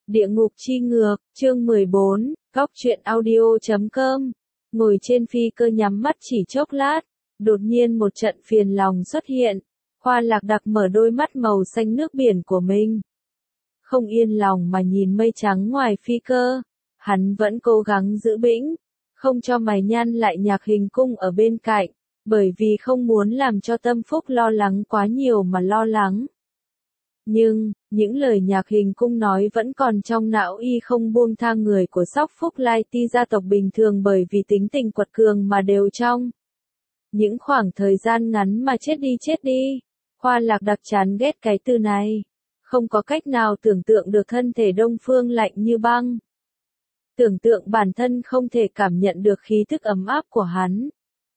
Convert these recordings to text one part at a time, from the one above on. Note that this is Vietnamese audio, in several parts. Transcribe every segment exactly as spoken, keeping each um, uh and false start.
Địa ngục chi ngược, chương mười bốn, góc truyện audio chấm com. Ngồi trên phi cơ nhắm mắt chỉ chốc lát, đột nhiên một trận phiền lòng xuất hiện. Khoa Lạc Đặc mở đôi mắt màu xanh nước biển của mình. Không yên lòng mà nhìn mây trắng ngoài phi cơ, hắn vẫn cố gắng giữ bĩnh, không cho mày nhăn lại Nhạc Hình Cung ở bên cạnh, bởi vì không muốn làm cho Tâm Phúc lo lắng quá nhiều mà lo lắng. Nhưng, những lời Nhạc Hình Cung nói vẫn còn trong não y không buông tha người của Sóc Phúc Lai Ti gia tộc bình thường bởi vì tính tình quật cường mà đều trong những khoảng thời gian ngắn mà chết đi chết đi. Khoa Lạc Đặc chán ghét cái từ này. Không có cách nào tưởng tượng được thân thể Đông Phương lạnh như băng. Tưởng tượng bản thân không thể cảm nhận được khí thức ấm áp của hắn.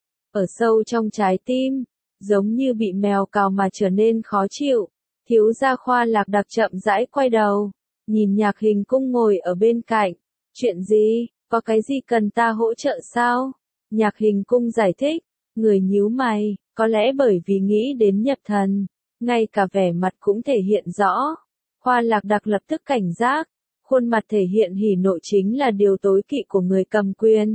Ở sâu trong trái tim, giống như bị mèo cào mà trở nên khó chịu. Thiếu gia Khoa Lạc Đặc chậm rãi quay đầu, nhìn Nhạc Hình Cung ngồi ở bên cạnh. Chuyện gì, có cái gì cần ta hỗ trợ sao? Nhạc Hình Cung giải thích, người nhíu mày, có lẽ bởi vì nghĩ đến nhập thần, ngay cả vẻ mặt cũng thể hiện rõ. Khoa Lạc Đặc lập tức cảnh giác, khuôn mặt thể hiện hỉ nộ chính là điều tối kỵ của người cầm quyền.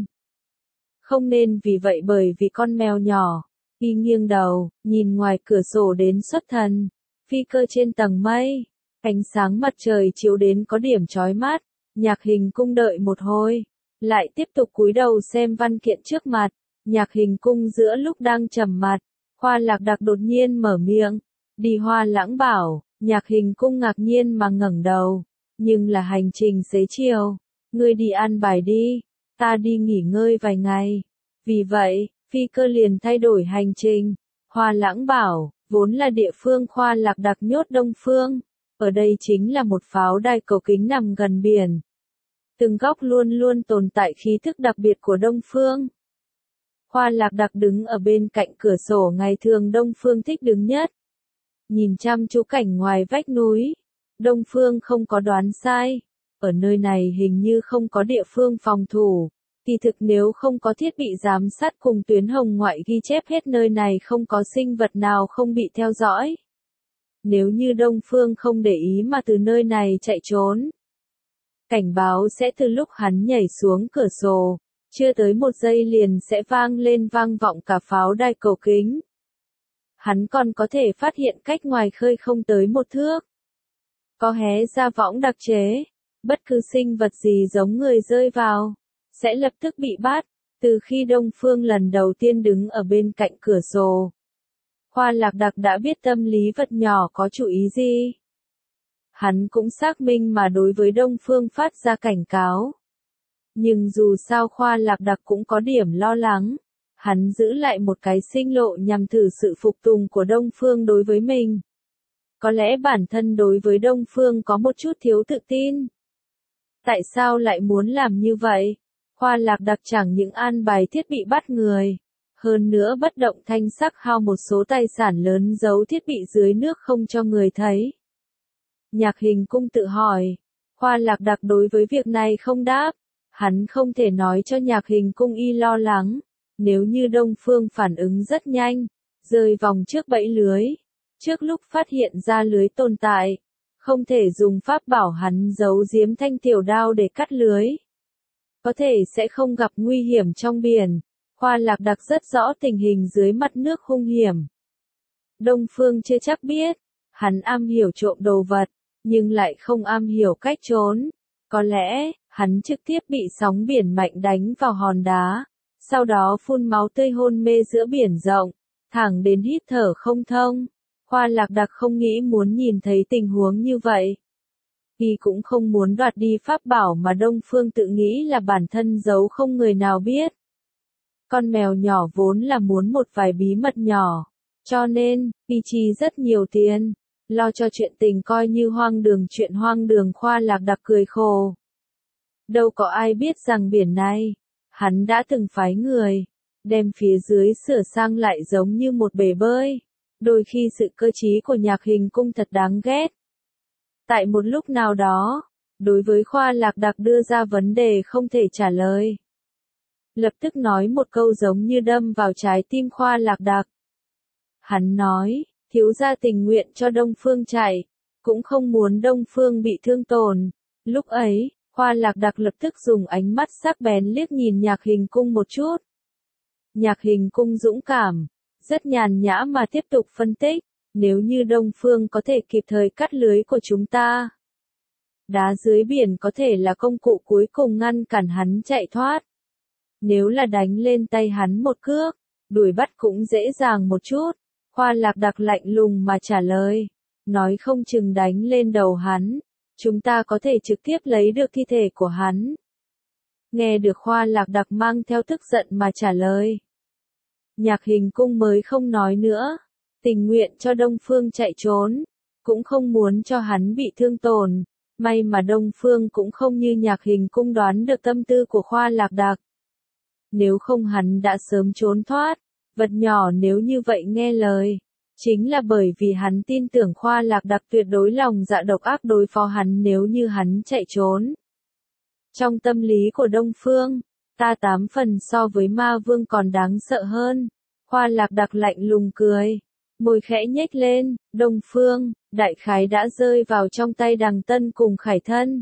Không nên vì vậy bởi vì con mèo nhỏ, y nghiêng đầu, nhìn ngoài cửa sổ đến xuất thần. Phi cơ trên tầng mây, ánh sáng mặt trời chiếu đến có điểm chói mắt, Nhạc Hình Cung đợi một hồi, lại tiếp tục cúi đầu xem văn kiện trước mặt. Nhạc Hình Cung giữa lúc đang trầm mặt, Khoa Lạc Đặc đột nhiên mở miệng, đi Hoa Lãng bảo. Nhạc Hình Cung ngạc nhiên mà ngẩng đầu, nhưng là hành trình xế chiều, ngươi đi an bài đi, ta đi nghỉ ngơi vài ngày. Vì vậy, phi cơ liền thay đổi hành trình. Hoa Lãng bảo, vốn là địa phương Khoa Lạc Đặc nhốt Đông Phương, ở đây chính là một pháo đài cầu kính nằm gần biển. Từng góc luôn luôn tồn tại khí thức đặc biệt của Đông Phương. Khoa Lạc Đặc đứng ở bên cạnh cửa sổ ngày thường Đông Phương thích đứng nhất. Nhìn chăm chú cảnh ngoài vách núi, Đông Phương không có đoán sai. Ở nơi này hình như không có địa phương phòng thủ. Kỳ thực nếu không có thiết bị giám sát cùng tuyến hồng ngoại ghi chép hết nơi này không có sinh vật nào không bị theo dõi. Nếu như Đông Phương không để ý mà từ nơi này chạy trốn, cảnh báo sẽ từ lúc hắn nhảy xuống cửa sổ, chưa tới một giây liền sẽ vang lên vang vọng cả pháo đài cầu kính. Hắn còn có thể phát hiện cách ngoài khơi không tới một thước. Có hé ra võng đặc chế, bất cứ sinh vật gì giống người rơi vào, sẽ lập tức bị bắt. Từ khi Đông Phương lần đầu tiên đứng ở bên cạnh cửa sổ, Khoa Lạc Đặc đã biết tâm lý vật nhỏ có chủ ý gì. Hắn cũng xác minh mà đối với Đông Phương phát ra cảnh cáo. Nhưng dù sao Khoa Lạc Đặc cũng có điểm lo lắng. Hắn giữ lại một cái sinh lộ nhằm thử sự phục tùng của Đông Phương đối với mình. Có lẽ bản thân đối với Đông Phương có một chút thiếu tự tin. Tại sao lại muốn làm như vậy? Khoa Lạc Đặc chẳng những an bài thiết bị bắt người, hơn nữa bất động thanh sắc hao một số tài sản lớn giấu thiết bị dưới nước không cho người thấy. Nhạc Hình Cung tự hỏi, Khoa Lạc Đặc đối với việc này không đáp, hắn không thể nói cho Nhạc Hình Cung y lo lắng. Nếu như Đông Phương phản ứng rất nhanh, rơi vòng trước bẫy lưới, trước lúc phát hiện ra lưới tồn tại, không thể dùng pháp bảo hắn giấu giếm thanh tiểu đao để cắt lưới. Có thể sẽ không gặp nguy hiểm trong biển. Khoa Lạc Đặc rất rõ tình hình dưới mặt nước hung hiểm. Đông Phương chưa chắc biết, hắn am hiểu trộm đồ vật, nhưng lại không am hiểu cách trốn. Có lẽ, hắn trực tiếp bị sóng biển mạnh đánh vào hòn đá. Sau đó phun máu tươi hôn mê giữa biển rộng, thẳng đến hít thở không thông. Khoa Lạc Đặc không nghĩ muốn nhìn thấy tình huống như vậy. Y cũng không muốn đoạt đi pháp bảo mà Đông Phương tự nghĩ là bản thân giấu không người nào biết. Con mèo nhỏ vốn là muốn một vài bí mật nhỏ, cho nên, Y chi rất nhiều tiền, lo cho chuyện tình coi như hoang đường chuyện hoang đường. Khoa Lạc Đặc cười khổ. Đâu có ai biết rằng biển này, hắn đã từng phái người, đem phía dưới sửa sang lại giống như một bể bơi. Đôi khi sự cơ trí của Nhạc Hình Cung thật đáng ghét. Tại một lúc nào đó, đối với Khoa Lạc Đặc đưa ra vấn đề không thể trả lời. Lập tức nói một câu giống như đâm vào trái tim Khoa Lạc Đặc. Hắn nói, thiếu gia tình nguyện cho Đông Phương chạy, cũng không muốn Đông Phương bị thương tổn. Lúc ấy, Hoa Lạc Đặc lập tức dùng ánh mắt sắc bén liếc nhìn Nhạc Hình Cung một chút. Nhạc Hình Cung dũng cảm, rất nhàn nhã mà tiếp tục phân tích, nếu như Đông Phương có thể kịp thời cắt lưới của chúng ta, đá dưới biển có thể là công cụ cuối cùng ngăn cản hắn chạy thoát. Nếu là đánh lên tay hắn một cước, đuổi bắt cũng dễ dàng một chút. Hoa Lạc Đặc lạnh lùng mà trả lời, nói không chừng đánh lên đầu hắn, chúng ta có thể trực tiếp lấy được thi thể của hắn. Nghe được Hoa Lạc Đặc mang theo tức giận mà trả lời. Nhạc Hình Cung mới không nói nữa, tình nguyện cho Đông Phương chạy trốn, cũng không muốn cho hắn bị thương tổn. May mà Đông Phương cũng không như Nhạc Hình Cung đoán được tâm tư của Hoa Lạc Đặc. Nếu không hắn đã sớm trốn thoát, vật nhỏ nếu như vậy nghe lời. Chính là bởi vì hắn tin tưởng Hoa Lạc Đặc tuyệt đối lòng dạ độc ác đối phó hắn nếu như hắn chạy trốn. Trong tâm lý của Đông Phương, ta tám phần so với ma vương còn đáng sợ hơn. Hoa Lạc Đặc lạnh lùng cười, môi khẽ nhếch lên, Đông Phương, đại khái đã rơi vào trong tay Đằng Tân cùng Khải Thân.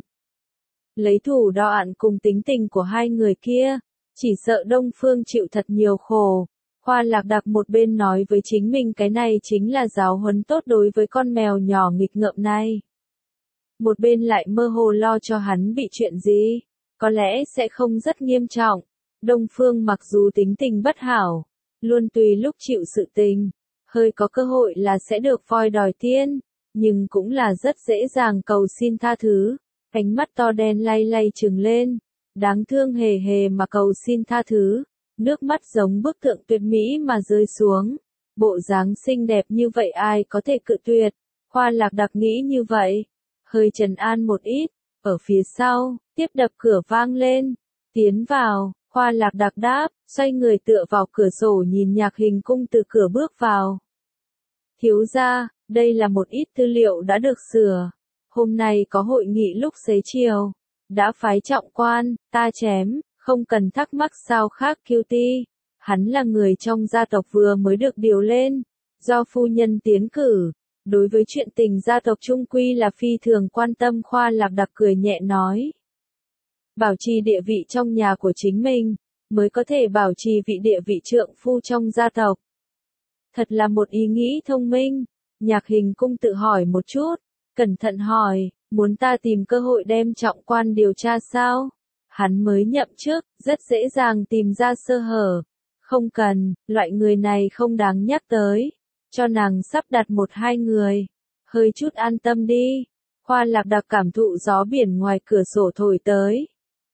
Lấy thủ đoạn cùng tính tình của hai người kia, chỉ sợ Đông Phương chịu thật nhiều khổ. Hoa Lạc Đặc một bên nói với chính mình cái này chính là giáo huấn tốt đối với con mèo nhỏ nghịch ngợm này. Một bên lại mơ hồ lo cho hắn bị chuyện gì, có lẽ sẽ không rất nghiêm trọng. Đông Phương mặc dù tính tình bất hảo, luôn tùy lúc chịu sự tình, hơi có cơ hội là sẽ được voi đòi tiên, nhưng cũng là rất dễ dàng cầu xin tha thứ. Ánh mắt to đen lay lay trừng lên, đáng thương hề hề mà cầu xin tha thứ. Nước mắt giống bức tượng tuyệt mỹ mà rơi xuống. Bộ dáng xinh đẹp như vậy ai có thể cự tuyệt. Hoa Lạc Đặc nghĩ như vậy. Hơi trấn an một ít. Ở phía sau, tiếp đập cửa vang lên. Tiến vào, Hoa Lạc Đặc đáp, xoay người tựa vào cửa sổ nhìn Nhạc Hình Cung từ cửa bước vào. Thiếu gia, đây là một ít tư liệu đã được sửa. Hôm nay có hội nghị lúc xế chiều. Đã phái trọng quan, ta chém. Không cần thắc mắc sao khác kiêu ti. Hắn là người trong gia tộc vừa mới được điều lên, do phu nhân tiến cử. Đối với chuyện tình gia tộc trung quy là phi thường quan tâm. Hoa Lạc Đặc cười nhẹ nói. Bảo trì địa vị trong nhà của chính mình, mới có thể bảo trì vị địa vị trượng phu trong gia tộc. Thật là một ý nghĩ thông minh. Nhạc Hình Cung tự hỏi một chút, cẩn thận hỏi, muốn ta tìm cơ hội đem trọng quan điều tra sao? Hắn mới nhậm chức, rất dễ dàng tìm ra sơ hở. Không cần, loại người này không đáng nhắc tới. Cho nàng sắp đặt một hai người. Hơi chút an tâm đi. Hoa Lạc Đặc cảm thụ gió biển ngoài cửa sổ thổi tới.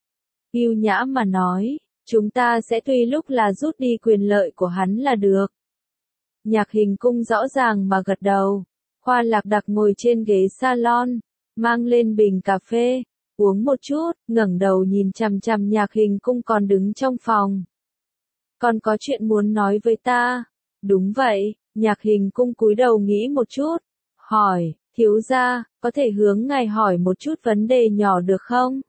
Yêu nhã mà nói, chúng ta sẽ tùy lúc là rút đi quyền lợi của hắn là được. Nhạc Hình Cung rõ ràng mà gật đầu. Hoa Lạc Đặc ngồi trên ghế salon, mang lên bình cà phê. Uống một chút, ngẩng đầu nhìn chằm chằm Nhạc Hình Cung còn đứng trong phòng. Còn có chuyện muốn nói với ta. Đúng vậy, Nhạc Hình Cung cúi đầu nghĩ một chút. Hỏi, thiếu gia, có thể hướng ngài hỏi một chút vấn đề nhỏ được không?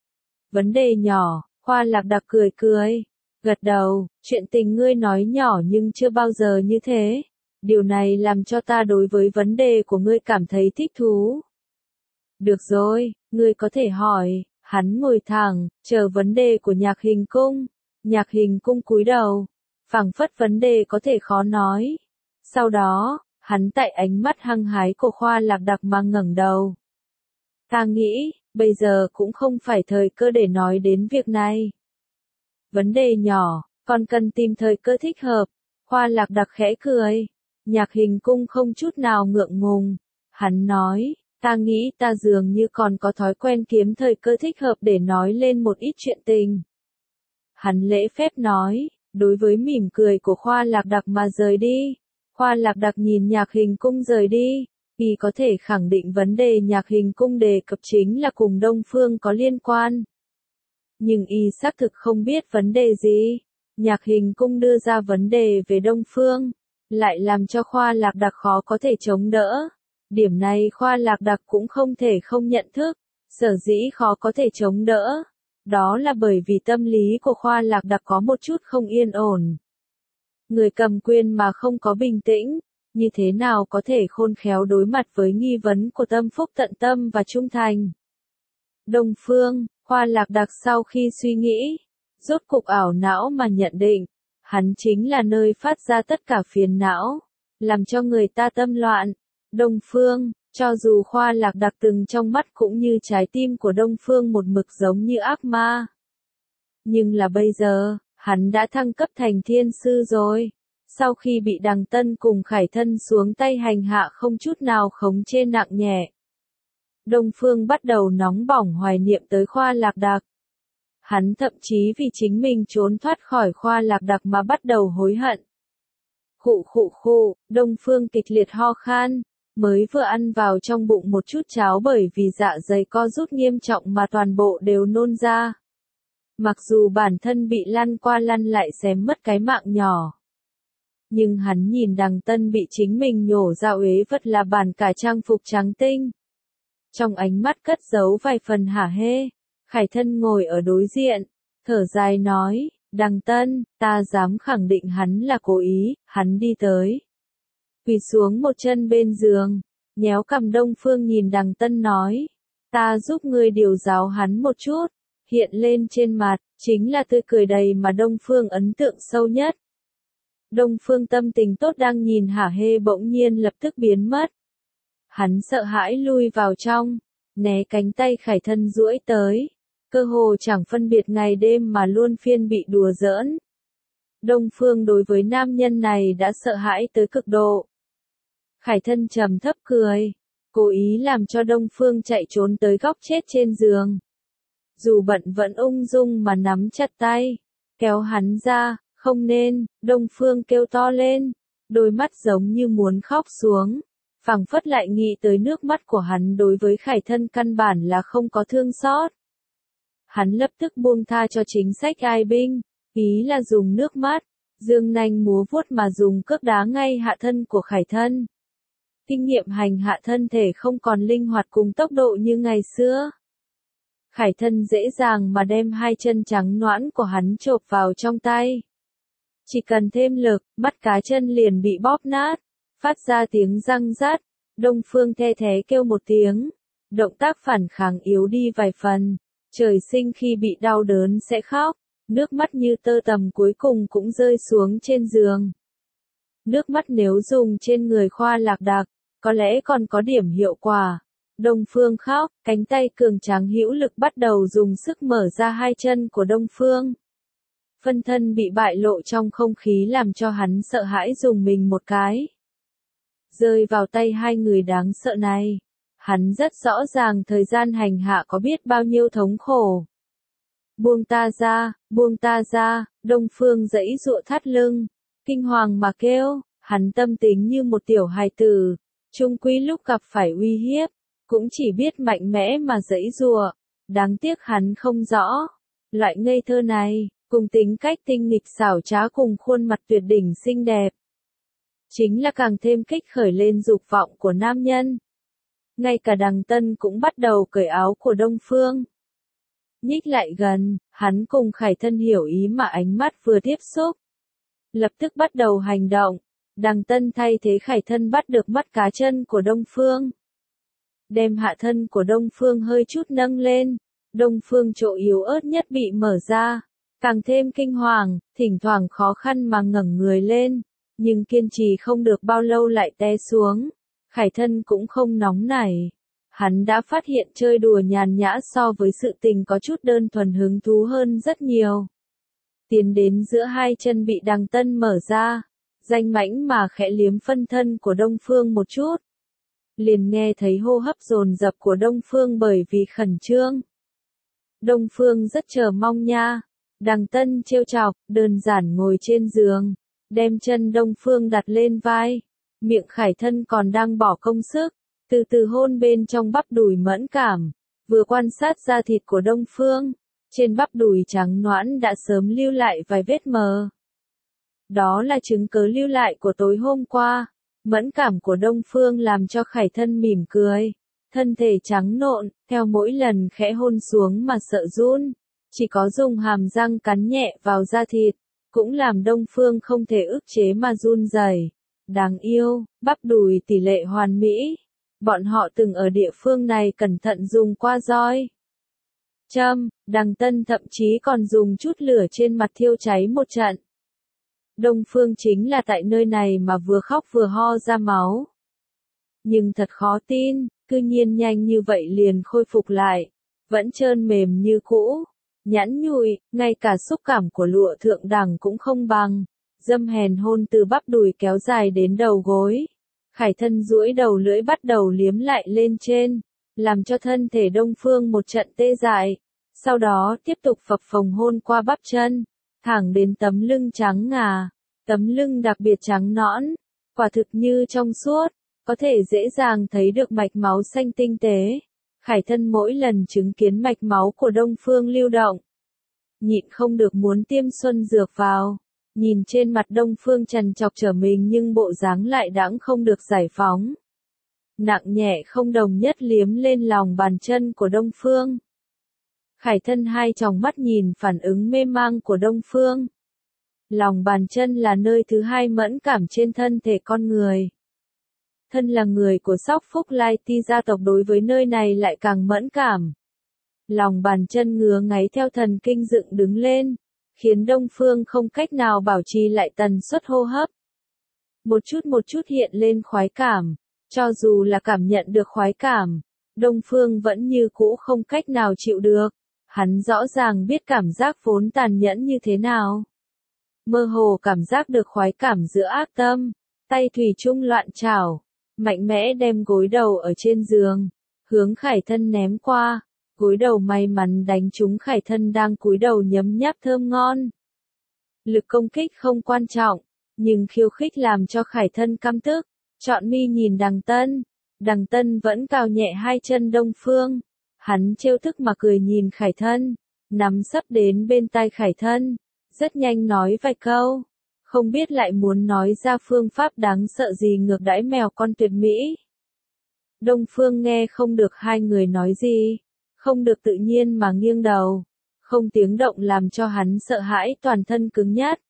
Vấn đề nhỏ, Hoa Lạc Đặc cười cười. Gật đầu, chuyện tình ngươi nói nhỏ nhưng chưa bao giờ như thế. Điều này làm cho ta đối với vấn đề của ngươi cảm thấy thích thú. Được rồi, ngươi có thể hỏi. Hắn ngồi thẳng, chờ vấn đề của Nhạc Hình Cung. Nhạc Hình Cung cúi đầu, phảng phất vấn đề có thể khó nói. Sau đó, hắn tại ánh mắt hăng hái của Hoa Lạc Đặc mà ngẩng đầu. Ta nghĩ, bây giờ cũng không phải thời cơ để nói đến việc này. Vấn đề nhỏ, còn cần tìm thời cơ thích hợp. Hoa Lạc Đặc khẽ cười. Nhạc Hình Cung không chút nào ngượng ngùng. Hắn nói, ta nghĩ ta dường như còn có thói quen kiếm thời cơ thích hợp để nói lên một ít chuyện tình. Hắn lễ phép nói, đối với mỉm cười của Hoa Lạc Đặc mà rời đi. Hoa Lạc Đặc nhìn Nhạc Hình Cung rời đi. Y có thể khẳng định vấn đề Nhạc Hình Cung đề cập chính là cùng Đông Phương có liên quan. Nhưng y xác thực không biết vấn đề gì. Nhạc Hình Cung đưa ra vấn đề về Đông Phương, lại làm cho Hoa Lạc Đặc khó có thể chống đỡ. Điểm này Hoa Lạc Đặc cũng không thể không nhận thức. Sở dĩ khó có thể chống đỡ, đó là bởi vì tâm lý của Hoa Lạc Đặc có một chút không yên ổn. Người cầm quyền mà không có bình tĩnh, như thế nào có thể khôn khéo đối mặt với nghi vấn của tâm phúc tận tâm và trung thành. Đông Phương, Hoa Lạc Đặc sau khi suy nghĩ, rốt cục ảo não mà nhận định, hắn chính là nơi phát ra tất cả phiền não, làm cho người ta tâm loạn. Đông Phương, cho dù Hoa Lạc Đặc từng trong mắt cũng như trái tim của Đông Phương một mực giống như ác ma. Nhưng là bây giờ, hắn đã thăng cấp thành thiên sư rồi. Sau khi bị Đằng Tân cùng Khải Thân xuống tay hành hạ không chút nào khống chế nặng nhẹ, Đông Phương bắt đầu nóng bỏng hoài niệm tới Hoa Lạc Đặc. Hắn thậm chí vì chính mình trốn thoát khỏi Hoa Lạc Đặc mà bắt đầu hối hận. Khụ khụ khụ, Đông Phương kịch liệt ho khan, mới vừa ăn vào trong bụng một chút cháo bởi vì dạ dày co rút nghiêm trọng mà toàn bộ đều nôn ra. Mặc dù bản thân bị lăn qua lăn lại xém mất cái mạng nhỏ. Nhưng hắn nhìn Đằng Tân bị chính mình nhổ ra uế vật là bản cả trang phục trắng tinh. Trong ánh mắt cất giấu vài phần hả hê, Khải Thân ngồi ở đối diện, thở dài nói, Đằng Tân, ta dám khẳng định hắn là cố ý, hắn đi tới. Quỳ xuống một chân bên giường, nhéo cằm. Đông Phương nhìn Đằng Tân nói, ta giúp ngươi điều giáo hắn một chút, hiện lên trên mặt, chính là tươi cười đầy mà Đông Phương ấn tượng sâu nhất. Đông Phương tâm tình tốt đang nhìn hả hê bỗng nhiên lập tức biến mất. Hắn sợ hãi lui vào trong, né cánh tay Khải Thân duỗi tới, cơ hồ chẳng phân biệt ngày đêm mà luôn phiên bị đùa giỡn. Đông Phương đối với nam nhân này đã sợ hãi tới cực độ. Khải Thân trầm thấp cười, cố ý làm cho Đông Phương chạy trốn tới góc chết trên giường. Dù bận vẫn ung dung mà nắm chặt tay, kéo hắn ra, không nên. Đông Phương kêu to lên, đôi mắt giống như muốn khóc xuống, phảng phất lại nghĩ tới nước mắt của hắn đối với Khải Thân căn bản là không có thương xót. Hắn lập tức buông tha cho chính sách ai binh, ý là dùng nước mắt, dương nanh múa vuốt mà dùng cước đá ngay hạ thân của Khải Thân. Kinh nghiệm hành hạ thân thể không còn linh hoạt cùng tốc độ như ngày xưa. Khải Thân dễ dàng mà đem hai chân trắng nõn của hắn chộp vào trong tay. Chỉ cần thêm lực, mắt cá chân liền bị bóp nát, phát ra tiếng răng rát. Đông Phương the thé kêu một tiếng, động tác phản kháng yếu đi vài phần. Trời sinh khi bị đau đớn sẽ khóc, nước mắt như tơ tằm cuối cùng cũng rơi xuống trên giường. Nước mắt nếu dùng trên người Hoa Lạc Đặc, có lẽ còn có điểm hiệu quả. Đông Phương khóc, cánh tay cường tráng hữu lực bắt đầu dùng sức mở ra hai chân của Đông Phương. Phân thân bị bại lộ trong không khí làm cho hắn sợ hãi dùng mình một cái. Rơi vào tay hai người đáng sợ này. Hắn rất rõ ràng thời gian hành hạ có biết bao nhiêu thống khổ. Buông ta ra, buông ta ra, Đông Phương giãy giụa thắt lưng, kinh hoàng mà kêu, hắn tâm tính như một tiểu hài tử, chung quy lúc gặp phải uy hiếp, cũng chỉ biết mạnh mẽ mà giãy giụa, đáng tiếc hắn không rõ. Loại ngây thơ này, cùng tính cách tinh nghịch xảo trá cùng khuôn mặt tuyệt đỉnh xinh đẹp, chính là càng thêm kích khởi lên dục vọng của nam nhân. Ngay cả Đằng Tân cũng bắt đầu cởi áo của Đông Phương. Nhích lại gần, hắn cùng Khải Thân hiểu ý mà ánh mắt vừa tiếp xúc. Lập tức bắt đầu hành động, Đằng Tân thay thế Khải Thân bắt được mắt cá chân của Đông Phương. Đem hạ thân của Đông Phương hơi chút nâng lên, Đông Phương chỗ yếu ớt nhất bị mở ra, càng thêm kinh hoàng, thỉnh thoảng khó khăn mà ngẩng người lên, nhưng kiên trì không được bao lâu lại té xuống. Khải Thân cũng không nóng nảy. Hắn đã phát hiện chơi đùa nhàn nhã so với sự tình có chút đơn thuần hứng thú hơn rất nhiều. Tiến đến giữa hai chân bị Đằng Tân mở ra, danh mãnh mà khẽ liếm phân thân của Đông Phương một chút. Liền nghe thấy hô hấp dồn dập của Đông Phương bởi vì khẩn trương. Đông Phương rất chờ mong nha. Đằng Tân trêu chọc, đơn giản ngồi trên giường, đem chân Đông Phương đặt lên vai. Miệng Khải Thân còn đang bỏ công sức, từ từ hôn bên trong bắp đùi mẫn cảm, vừa quan sát da thịt của Đông Phương, trên bắp đùi trắng nõn đã sớm lưu lại vài vết mờ. Đó là chứng cớ lưu lại của tối hôm qua. Mẫn cảm của Đông Phương làm cho Khải Thân mỉm cười, thân thể trắng nộn, theo mỗi lần khẽ hôn xuống mà sợ run, chỉ có dùng hàm răng cắn nhẹ vào da thịt, cũng làm Đông Phương không thể ức chế mà run rẩy. Đáng yêu, bắp đùi tỷ lệ hoàn mỹ. Bọn họ từng ở địa phương này cẩn thận dùng qua roi. châm, Đằng Tân thậm chí còn dùng chút lửa trên mặt thiêu cháy một trận. Đông Phương chính là tại nơi này mà vừa khóc vừa ho ra máu. Nhưng thật khó tin, cư nhiên nhanh như vậy liền khôi phục lại, vẫn trơn mềm như cũ, nhẵn nhụi, ngay cả xúc cảm của lụa thượng đẳng cũng không bằng. Dâm hèn hôn từ bắp đùi kéo dài đến đầu gối. Khải Thân duỗi đầu lưỡi bắt đầu liếm lại lên trên, làm cho thân thể Đông Phương một trận tê dại. Sau đó tiếp tục phập phồng hôn qua bắp chân, thẳng đến tấm lưng trắng ngà, tấm lưng đặc biệt trắng nõn, quả thực như trong suốt, có thể dễ dàng thấy được mạch máu xanh tinh tế. Khải Thân mỗi lần chứng kiến mạch máu của Đông Phương lưu động, nhịn không được muốn tiêm xuân dược vào. Nhìn trên mặt Đông Phương trằn trọc trở mình nhưng bộ dáng lại đãng không được giải phóng. Nặng nhẹ không đồng nhất liếm lên lòng bàn chân của Đông Phương. Khải Thân hai tròng mắt nhìn phản ứng mê mang của Đông Phương. Lòng bàn chân là nơi thứ hai mẫn cảm trên thân thể con người. Thân là người của Sóc Phúc Lai Ti gia tộc đối với nơi này lại càng mẫn cảm. Lòng bàn chân ngứa ngáy theo thần kinh dựng đứng lên, khiến Đông Phương không cách nào bảo trì lại tần suất hô hấp. Một chút một chút hiện lên khoái cảm, cho dù là cảm nhận được khoái cảm, Đông Phương vẫn như cũ không cách nào chịu được. Hắn rõ ràng biết cảm giác vốn tàn nhẫn như thế nào. Mơ hồ cảm giác được khoái cảm giữa ác tâm, tay thủy chung loạn trảo, mạnh mẽ đem gối đầu ở trên giường, hướng Khải Thân ném qua. Gối đầu may mắn đánh trúng Khải Thân đang cúi đầu nhấm nháp thơm ngon. Lực công kích không quan trọng, nhưng khiêu khích làm cho Khải Thân căm tức. Trọn mi nhìn Đằng Tân, Đằng Tân vẫn cào nhẹ hai chân Đông Phương. Hắn trêu thức mà cười nhìn Khải Thân, nắm sấp đến bên tai Khải Thân, rất nhanh nói vài câu, không biết lại muốn nói ra phương pháp đáng sợ gì ngược đãi mèo con tuyệt mỹ. Đông Phương nghe không được hai người nói gì, không được tự nhiên mà nghiêng đầu, không tiếng động làm cho hắn sợ hãi toàn thân cứng nhắc.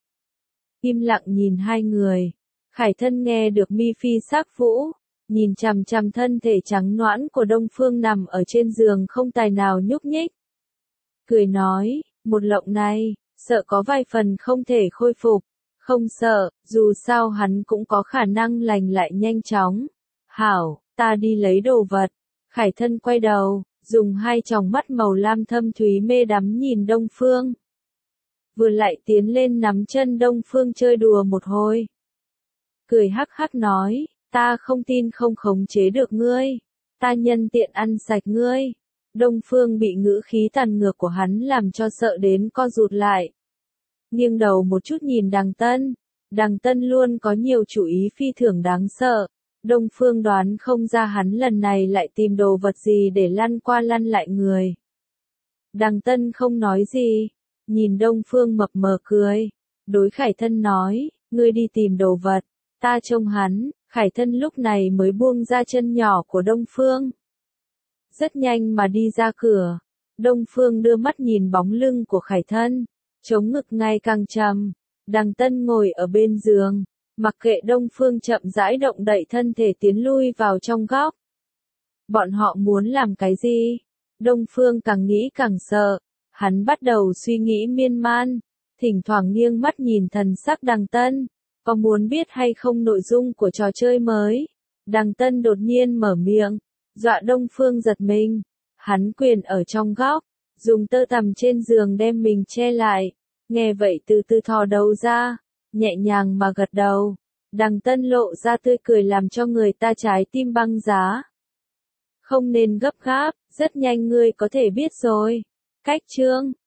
Im lặng nhìn hai người, Khải Thân nghe được mi phi sắc vũ, nhìn chằm chằm thân thể trắng nõn của Đông Phương nằm ở trên giường không tài nào nhúc nhích. Cười nói, một lộng này, sợ có vài phần không thể khôi phục, không sợ, dù sao hắn cũng có khả năng lành lại nhanh chóng. Hảo, ta đi lấy đồ vật. Khải Thân quay đầu, dùng hai tròng mắt màu lam thâm thúy mê đắm nhìn Đông Phương. Vừa lại tiến lên nắm chân Đông Phương chơi đùa một hồi. Cười hắc hắc nói, ta không tin không khống chế được ngươi, ta nhân tiện ăn sạch ngươi. Đông Phương bị ngữ khí tàn ngược của hắn làm cho sợ đến co rụt lại. Nghiêng đầu một chút nhìn Đằng Tân, Đằng Tân luôn có nhiều chủ ý phi thường đáng sợ. Đông Phương đoán không ra hắn lần này lại tìm đồ vật gì để lăn qua lăn lại người. Đằng Tân không nói gì, nhìn Đông Phương mập mờ cười, đối Khải Thân nói, ngươi đi tìm đồ vật, ta trông hắn. Khải Thân lúc này mới buông ra chân nhỏ của Đông Phương. Rất nhanh mà đi ra cửa, Đông Phương đưa mắt nhìn bóng lưng của Khải Thân, chống ngực ngày càng trầm. Đằng Tân ngồi ở bên giường, mặc kệ Đông Phương chậm rãi động đậy thân thể tiến lui vào trong góc. Bọn họ muốn làm cái gì? Đông Phương càng nghĩ càng sợ, hắn bắt đầu suy nghĩ miên man, thỉnh thoảng nghiêng mắt nhìn thần sắc Đằng Tân, có muốn biết hay không nội dung của trò chơi mới. Đằng Tân đột nhiên mở miệng, dọa Đông Phương giật mình, hắn quyền ở trong góc, dùng tơ tằm trên giường đem mình che lại, nghe vậy từ từ thò đầu ra, nhẹ nhàng mà gật đầu. Đằng Tân lộ ra tươi cười làm cho người ta trái tim băng giá. Không nên gấp gáp, rất nhanh ngươi có thể biết rồi. Cách chương